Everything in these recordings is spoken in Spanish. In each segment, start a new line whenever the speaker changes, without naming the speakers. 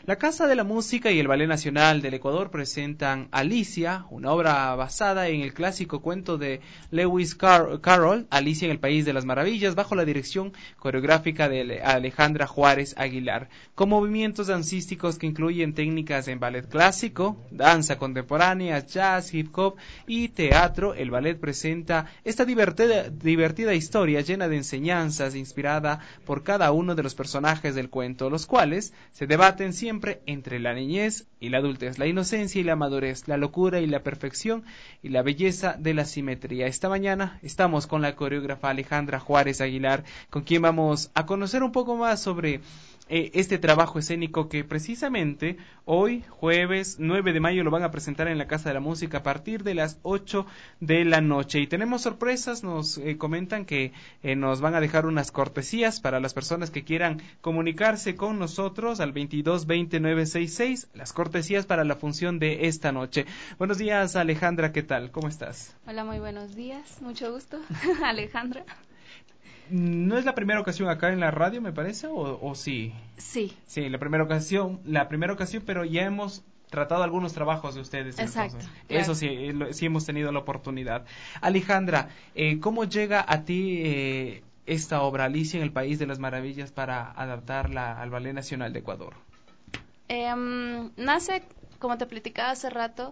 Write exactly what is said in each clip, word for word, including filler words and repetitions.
La Casa de la Música y el Ballet Nacional del Ecuador presentan Alicia, una obra basada en el clásico cuento de Lewis Car- Carroll, Alicia en el País de las Maravillas, bajo la dirección coreográfica de Alejandra Juárez Aguilar, con movimientos dancísticos que incluyen técnicas en ballet clásico, danza contemporánea, jazz, hip hop y teatro. El ballet presenta esta divertida, divertida historia llena de enseñanzas, inspirada por cada uno de los personajes del cuento, los cuales se debaten siempre entre la niñez y la adultez, la inocencia y la madurez, la locura y la perfección y la belleza de la simetría. Esta mañana estamos con la coreógrafa Alejandra Juárez Aguilar, con quien vamos a conocer un poco más sobre eh, este trabajo escénico que precisamente hoy, jueves nueve de mayo, lo van a presentar en la Casa de la Música a partir de las ocho de la noche. Y tenemos sorpresas, nos eh, comentan que eh, nos van a dejar unas cortesías para las personas que quieran comunicarse con nosotros al veintidós veinte nueve sesenta y seis, las cortesías para la función de esta noche. Buenos días, Alejandra, ¿qué tal? ¿Cómo estás?
Hola, muy buenos días, mucho gusto, Alejandra.
¿No es la primera ocasión acá en la radio, me parece, o, o sí?
Sí.
Sí, la primera ocasión, la primera ocasión, pero ya hemos tratado algunos trabajos de ustedes.
Exacto.
Entonces,
Claro.
Eso sí, lo, sí hemos tenido la oportunidad. Alejandra, eh, ¿cómo llega a ti eh, esta obra, Alicia en el País de las Maravillas, para adaptarla al Ballet Nacional de Ecuador?
Eh, nace, como te platicaba hace rato,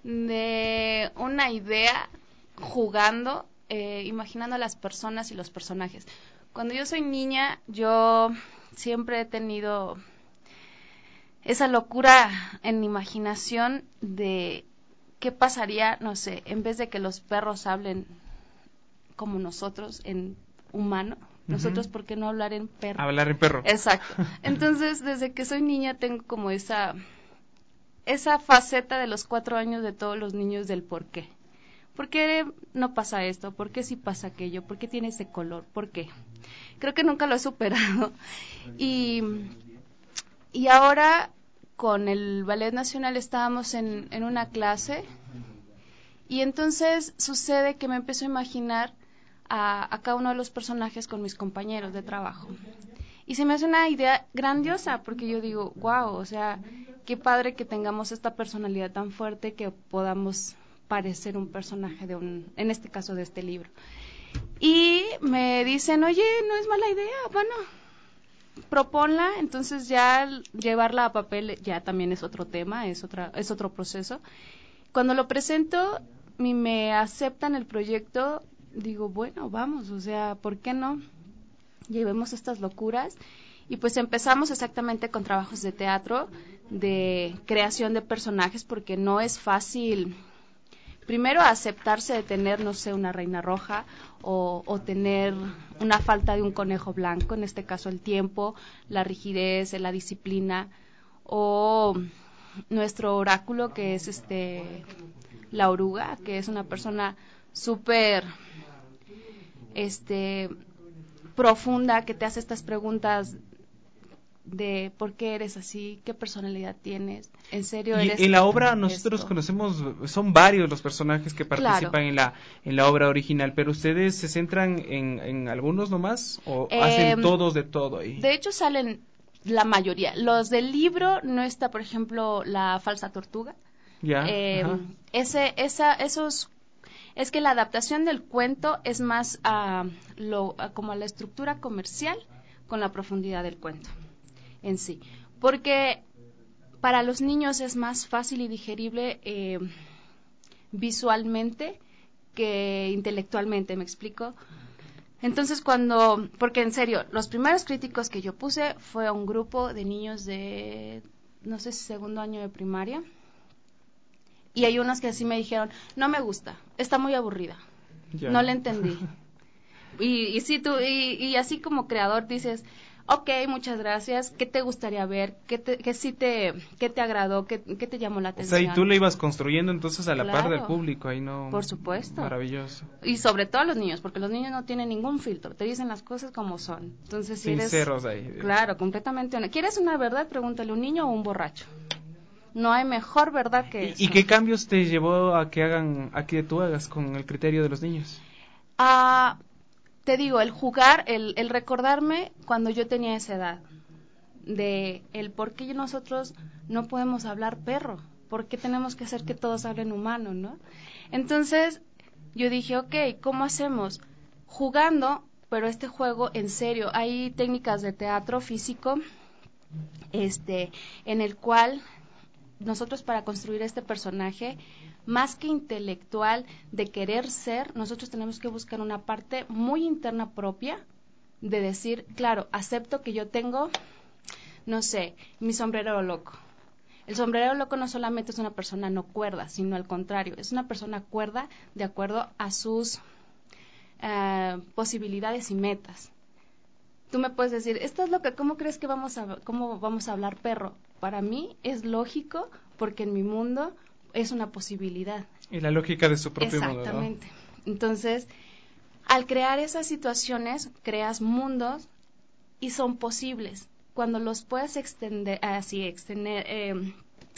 de una idea jugando, eh, imaginando a las personas y los personajes. Cuando yo soy niña, yo siempre he tenido esa locura en mi imaginación de qué pasaría, no sé, en vez de que los perros hablen como nosotros, en humano, nosotros, ¿por qué no hablar en perro?
Hablar en perro.
Exacto. Entonces, desde que soy niña tengo como esa esa faceta de los cuatro años de todos los niños del por qué. ¿Por qué no pasa esto? ¿Por qué sí pasa aquello? ¿Por qué tiene ese color? ¿Por qué? Creo que nunca lo he superado. Y, y ahora, con el Ballet Nacional, estábamos en, en una clase y entonces sucede que me empiezo a imaginar a, a cada uno de los personajes con mis compañeros de trabajo. Y se me hace una idea grandiosa, porque yo digo, wow, o sea, qué padre que tengamos esta personalidad tan fuerte que podamos parecer un personaje de un, en este caso de este libro. Y me dicen, oye, no es mala idea, bueno, proponla. Entonces ya llevarla a papel ya también es otro tema, es otra, es otro proceso. Cuando lo presento y me aceptan el proyecto, digo, bueno, vamos, o sea, ¿por qué no? Llevemos estas locuras. Y pues empezamos exactamente con trabajos de teatro, de creación de personajes, porque no es fácil, primero, aceptarse de tener, no sé, una reina roja o, o tener una falta de un conejo blanco, en este caso el tiempo, la rigidez, la disciplina, o nuestro oráculo, que es este la oruga, que es una persona súper este profunda, que te hace estas preguntas de por qué eres así, qué personalidad tienes, en serio eres.
Y en la obra nosotros
esto?
conocemos, son varios los personajes que participan
Claro.
en la en la obra original, pero ustedes se centran en, en algunos nomás o
Eh,
hacen todos de todo ahí.
De hecho salen la mayoría. Los del libro no está, por ejemplo, la falsa tortuga.
Ya.
Eh,
Ajá.
ese, esa, esos, es que la adaptación del cuento es más a lo, a como a la estructura comercial con la profundidad del cuento en sí, porque para los niños es más fácil y digerible eh, visualmente que intelectualmente, ¿me explico? Entonces cuando, porque en serio, los primeros críticos que yo puse fue a un grupo de niños de, no sé si segundo año de primaria, y hay unos que así me dijeron, no me gusta, está muy aburrida,
Ya.
no le entendí. Y, y sí, tú, y, y así como creador dices, ok, muchas gracias, ¿qué te gustaría ver? ¿Qué, te, qué sí te, qué te agradó? ¿Qué, qué te llamó la
O
atención?
sea, y tú le ibas construyendo entonces a la
Claro,
par del público, ahí no.
por supuesto.
Maravilloso.
Y sobre todo a los niños, porque los niños no tienen ningún filtro, te dicen las cosas como son. Entonces, si
Sinceros
eres,
ahí.
claro, completamente honesto. ¿Quieres una verdad? Pregúntale a un niño o a un borracho. No hay mejor verdad que
¿Y,
eso.
¿Y qué cambios te llevó a que hagan, a que tú hagas con el criterio de los niños?
Ah, te digo, el jugar, el, el recordarme cuando yo tenía esa edad. de el por qué nosotros no podemos hablar perro, por qué tenemos que hacer que todos hablen humano, ¿no? Entonces yo dije, ok, ¿cómo hacemos? Jugando, pero este juego en serio. Hay técnicas de teatro físico, este, en el cual nosotros para construir este personaje, más que intelectual de querer ser, nosotros tenemos que buscar una parte muy interna propia de decir, claro, acepto que yo tengo, no sé, mi sombrero loco. El sombrero loco no solamente es una persona no cuerda, sino al contrario, es una persona cuerda de acuerdo a sus uh, posibilidades y metas. Tú me puedes decir, esto es lo que, ¿cómo crees que vamos a, cómo vamos a hablar perro? Para mí es lógico porque en mi mundo es una posibilidad.
Y la lógica de su propio mundo, ¿no?
Exactamente. Entonces, al crear esas situaciones, creas mundos y son posibles. Cuando los puedes extender, así, extender, eh,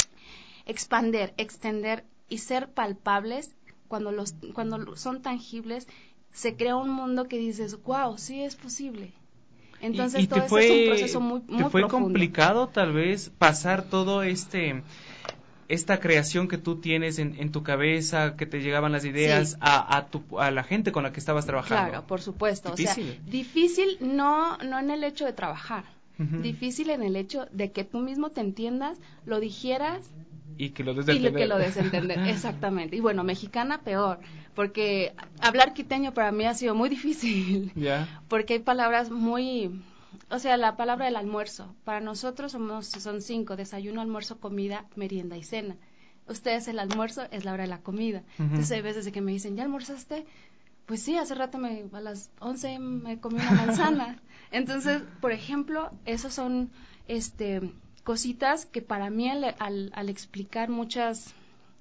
expander, extender y ser palpables, cuando los, cuando son tangibles, se crea un mundo que dices, wow, sí es posible. Entonces
y, y
todo
te fue,
eso es un proceso muy, muy
¿te fue
profundo.
complicado tal vez pasar todo este esta creación que tú tienes en, en tu cabeza, que te llegaban las ideas
Sí.
a, a, tu, a la gente con la que estabas trabajando?
Claro, por supuesto.
Difícil.
O sea, difícil no, no en el hecho de trabajar, uh-huh. Difícil en el hecho de que tú mismo te entiendas, lo digieras
y que lo des
de y lo que lo des de entender. Exactamente. Y bueno, mexicana peor, porque hablar quiteño para mí ha sido muy difícil.
Yeah.
Porque hay palabras muy, o sea, la palabra del almuerzo. Para nosotros somos son cinco: desayuno, almuerzo, comida, merienda y cena. Ustedes el almuerzo es la hora de la comida. Uh-huh. Entonces hay veces de que me dicen, ¿ya almorzaste? Pues sí, hace rato me, a las once me comí una manzana. Entonces, por ejemplo, esos son este cositas que para mí al, al, al explicar muchas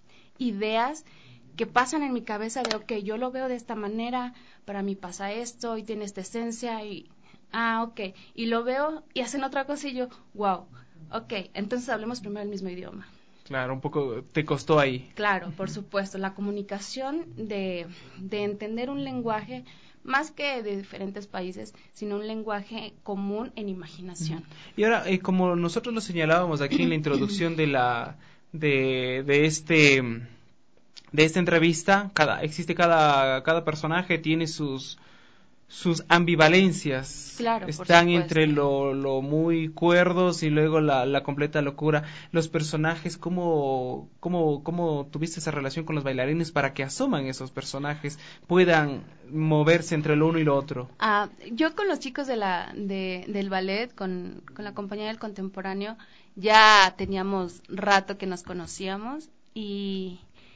ideas que pasan en mi cabeza de, ok, yo lo veo de esta manera, para mí pasa esto y tiene esta esencia y, ah, ok, y lo veo y hacen otra cosa y yo, wow, ok, entonces hablemos primero el mismo idioma.
Claro, un poco te costó ahí.
Claro, por supuesto, la comunicación de, de entender un lenguaje más que de diferentes países, sino un lenguaje común en imaginación.
Y ahora, eh, como nosotros lo señalábamos aquí en la introducción de la de, de este de esta entrevista, cada existe cada cada personaje tiene sus sus ambivalencias.
Claro,
están entre lo, lo muy cuerdos y luego la, la completa locura. Los personajes, ¿cómo, cómo, ¿cómo tuviste esa relación con los bailarines para que asoman esos personajes, puedan moverse entre lo uno y lo otro?
Ah, yo con los chicos de la, de, del ballet, con, con la compañía del contemporáneo, ya teníamos rato que nos conocíamos y,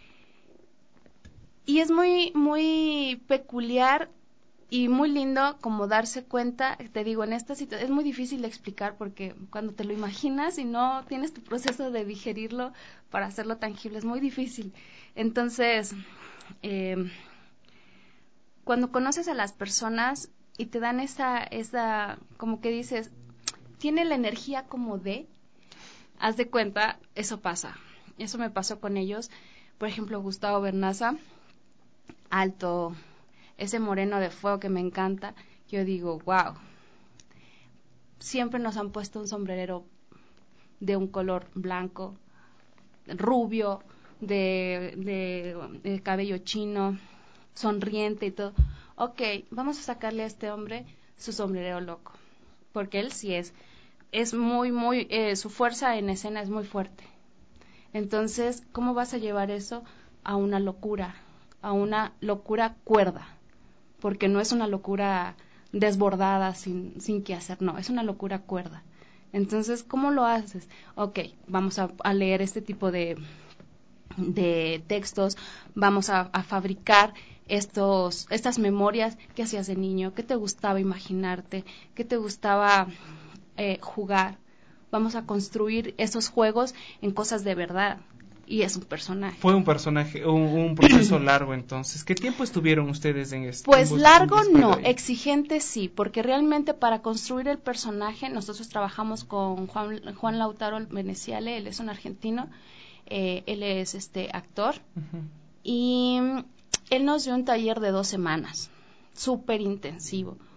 y es muy, muy peculiar y muy lindo como darse cuenta, te digo, en esta situación es muy difícil de explicar porque cuando te lo imaginas y no tienes tu proceso de digerirlo para hacerlo tangible es muy difícil. Entonces, eh, cuando conoces a las personas y te dan esa, esa, como que dices, tiene la energía como de, haz de cuenta, eso pasa. Eso me pasó con ellos. Por ejemplo, Gustavo Bernaza, alto, ese moreno de fuego que me encanta, yo digo, wow, siempre nos han puesto un sombrerero de un color blanco, rubio, de, de, de cabello chino, sonriente y todo. Ok, vamos a sacarle a este hombre su sombrerero loco, porque él sí es, es muy, muy, eh, su fuerza en escena es muy fuerte. Entonces, ¿cómo vas a llevar eso a una locura, a una locura cuerda? Porque no es una locura desbordada sin, sin qué hacer, no, es una locura cuerda. Entonces, ¿cómo lo haces? Ok, vamos a, a leer este tipo de, de textos, vamos a, a fabricar estos, estas memorias que hacías de niño, que te gustaba imaginarte, que te gustaba eh, jugar. Vamos a construir esos juegos en cosas de verdad. Y es un personaje.
Fue un personaje, un, un proceso largo entonces. ¿Qué tiempo estuvieron ustedes en esto?
Pues en largo en no, exigente sí, porque realmente para construir el personaje nosotros trabajamos con Juan, Juan Lautaro Veneciale, él es un argentino, eh, él es este actor, uh-huh. Y él nos dio un taller de dos semanas, súper intensivo,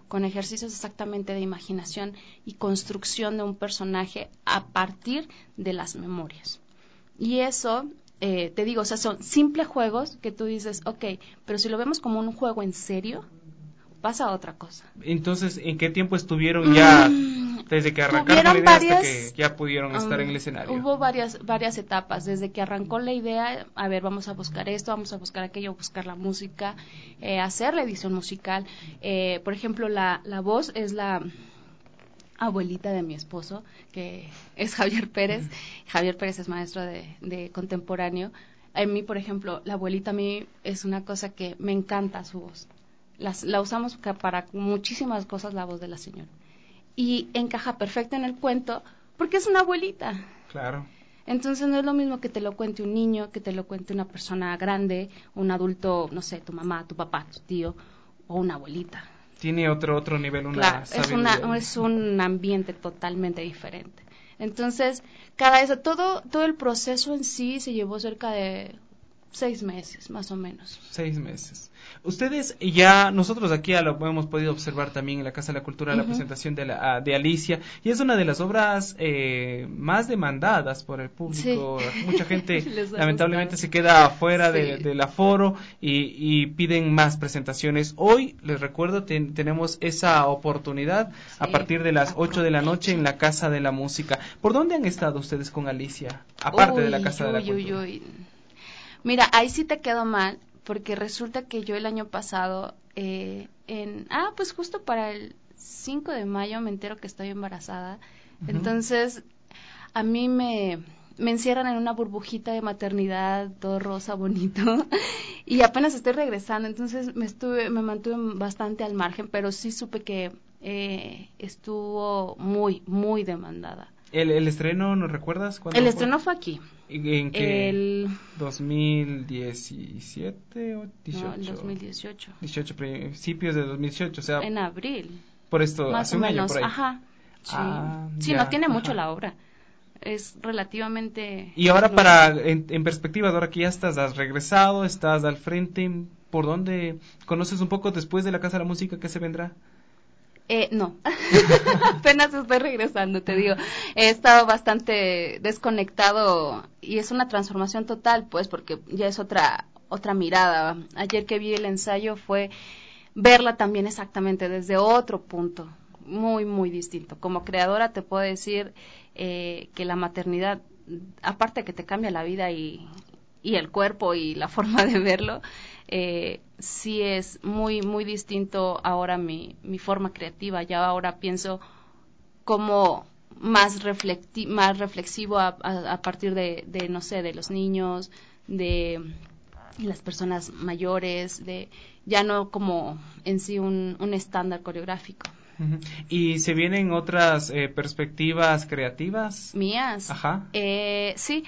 con ejercicios exactamente de imaginación y construcción de un personaje a partir de las memorias. Y eso, eh, te digo, o sea, son simples juegos que tú dices, ok, pero si lo vemos como un juego en serio, pasa otra cosa.
Entonces, ¿en qué tiempo estuvieron ya, mm, desde que arrancaron la idea varias, hasta que ya pudieron estar um, en el escenario?
Hubo varias varias etapas, desde que arrancó la idea, a ver, vamos a buscar esto, vamos a buscar aquello, buscar la música, eh, hacer la edición musical. Eh, por ejemplo, la, la voz es la abuelita de mi esposo, que es Javier Pérez. Uh-huh. Javier Pérez es maestro de, de contemporáneo. A mí, por ejemplo, la abuelita a mí es una cosa que me encanta su voz. Las, la usamos para muchísimas cosas, la voz de la señora. Y encaja perfecto en el cuento porque es una abuelita.
Claro.
Entonces no es lo mismo que te lo cuente un niño, que te lo cuente una persona grande, un adulto, no sé, tu mamá, tu papá, tu tío o una abuelita.
Tiene otro otro nivel, una
claro, es, una, es un ambiente totalmente diferente. Entonces, cada eso, todo, todo el proceso en sí se llevó cerca de seis meses, más o menos.
Seis meses. Ustedes ya, nosotros aquí ya lo hemos podido observar también en la Casa de la Cultura, uh-huh. la presentación de, la, de Alicia, y es una de las obras eh, más demandadas por el público. Sí. Mucha gente lamentablemente se queda afuera sí. de, del aforo y, y piden más presentaciones. Hoy, les recuerdo, ten, tenemos esa oportunidad sí. a partir de las ocho de la noche en la Casa de la Música. ¿Por dónde han estado ustedes con Alicia? Aparte
uy,
de la Casa
uy,
de la Cultura.
Uy, uy. Mira, ahí sí te quedó mal, porque resulta que yo el año pasado, eh, en ah, pues justo para el cinco de mayo me entero que estoy embarazada. Uh-huh. Entonces, a mí me, me encierran en una burbujita de maternidad, todo rosa, bonito, y apenas estoy regresando. Entonces, me estuve, me mantuve bastante al margen, pero sí supe que eh, estuvo muy, muy demandada.
¿El, el estreno, nos recuerdas?
¿Cuándo el fue? Estreno fue aquí.
¿En qué?
El
¿dos mil diecisiete o dieciocho?
No, el dos mil dieciocho.
dieciocho, principios de dos mil dieciocho, o sea...
En abril.
Por esto,
más
hace
o
un
menos,
año por ahí.
Ajá. Sí,
ah,
sí
ya,
no tiene
ajá.
mucho la obra. Es relativamente...
Y ahora para, en, en perspectiva, ahora que ya estás, has regresado, estás al frente, ¿por dónde conoces un poco después de la Casa de la Música qué se vendrá?
Eh, no, apenas estoy regresando, te digo, he estado bastante desconectado y es una transformación total, pues, porque ya es otra otra mirada. Ayer que vi el ensayo fue verla también exactamente desde otro punto, muy, muy distinto. Como creadora te puedo decir eh, que la maternidad, aparte que te cambia la vida y, y el cuerpo y la forma de verlo, eh, sí es muy muy distinto ahora mi, mi forma creativa. Ya ahora pienso como más reflecti más reflexivo a, a, a partir de, de no sé de los niños, de las personas mayores, de ya no como en sí un, un estándar coreográfico.
Uh-huh. ¿Y se vienen otras eh, perspectivas creativas?
¿Mías?
Ajá.
Eh, sí.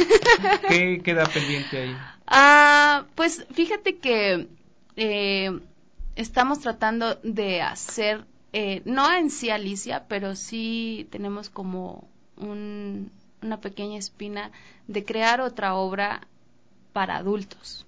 ¿Qué queda pendiente ahí?
Ah, pues fíjate que eh, estamos tratando de hacer, eh, no en sí Alicia, pero sí tenemos como un, una pequeña espina de crear otra obra para adultos,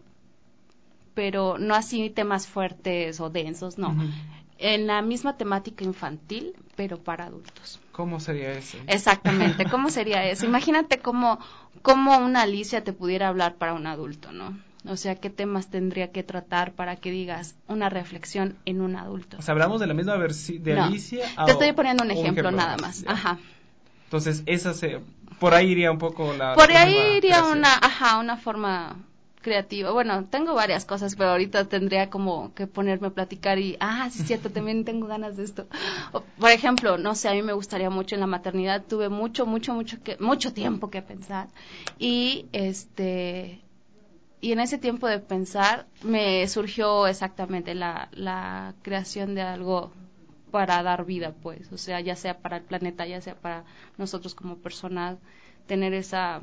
pero no así temas fuertes o densos, no. Uh-huh. En la misma temática infantil, pero para adultos.
¿Cómo sería eso?
Exactamente, ¿cómo sería eso? Imagínate cómo, cómo una Alicia te pudiera hablar para un adulto, ¿no? O sea, ¿qué temas tendría que tratar para que digas una reflexión en un adulto?
O sea, ¿hablamos de la misma versión de
no,
Alicia?
Te estoy poniendo un ejemplo, un ejemplo nada más.
Ya.
Ajá.
Entonces, esa se, por ahí iría un poco la...
Por
la
ahí iría
creación.
una, ajá, una forma... creativa. Bueno, tengo varias cosas, pero ahorita tendría como que ponerme a platicar y, ah, sí es cierto, también tengo ganas de esto. O, por ejemplo, no sé, a mí me gustaría mucho en la maternidad, tuve mucho, mucho, mucho que, mucho tiempo que pensar y este, y en ese tiempo de pensar me surgió exactamente la, la creación de algo para dar vida, pues, o sea, ya sea para el planeta, ya sea para nosotros como personas, tener esa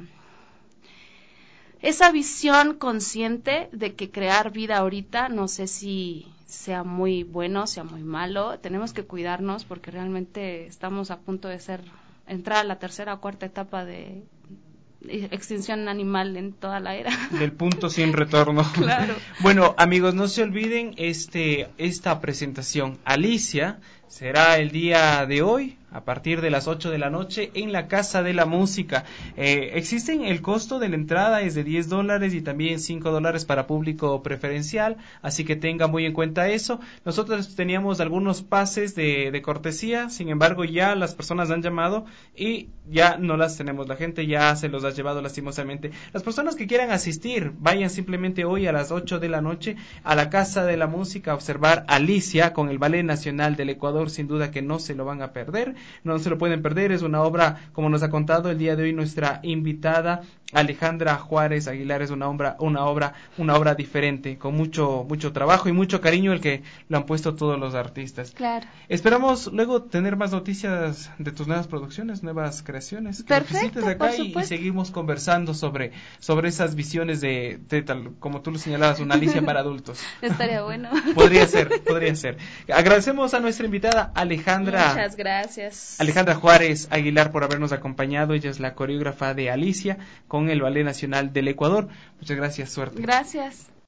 esa visión consciente de que crear vida ahorita, no sé si sea muy bueno, sea muy malo, tenemos que cuidarnos porque realmente estamos a punto de ser, entrar a la tercera o cuarta etapa de, extinción animal en toda la era.
Del punto sin retorno.
Claro.
Bueno, amigos, no se olviden este esta presentación. Alicia será el día de hoy, a partir de las ocho de la noche, en la Casa de la Música. Eh, existen, el costo de la entrada es de diez dólares y también cinco dólares para público preferencial, así que tenga muy en cuenta eso. Nosotros teníamos algunos pases de, de cortesía, sin embargo ya las personas han llamado y ya no las tenemos, la gente ya se los ha llevado lastimosamente. Las personas que quieran asistir, vayan simplemente hoy a las ocho de la noche a la Casa de la Música a observar Alicia con el Ballet Nacional del Ecuador. Sin duda que no se lo van a perder, no se lo pueden perder, es una obra, como nos ha contado el día de hoy nuestra invitada Alejandra Juárez Aguilar, es una obra, una obra, una obra diferente, con mucho, mucho trabajo y mucho cariño el que lo han puesto todos los artistas.
Claro.
Esperamos luego tener más noticias de tus nuevas producciones, nuevas creaciones, que
Perfecto,
visites acá y, y
supuesto.
seguimos conversando sobre, sobre esas visiones de, de tal, como tú lo señalabas, una Alicia para adultos.
Estaría bueno.
Podría ser, podría ser. Agradecemos a nuestra invitada Alejandra.
Muchas gracias.
Alejandra Juárez Aguilar por habernos acompañado. Ella es la coreógrafa de Alicia con el Ballet Nacional del Ecuador. Muchas gracias, suerte.
Gracias.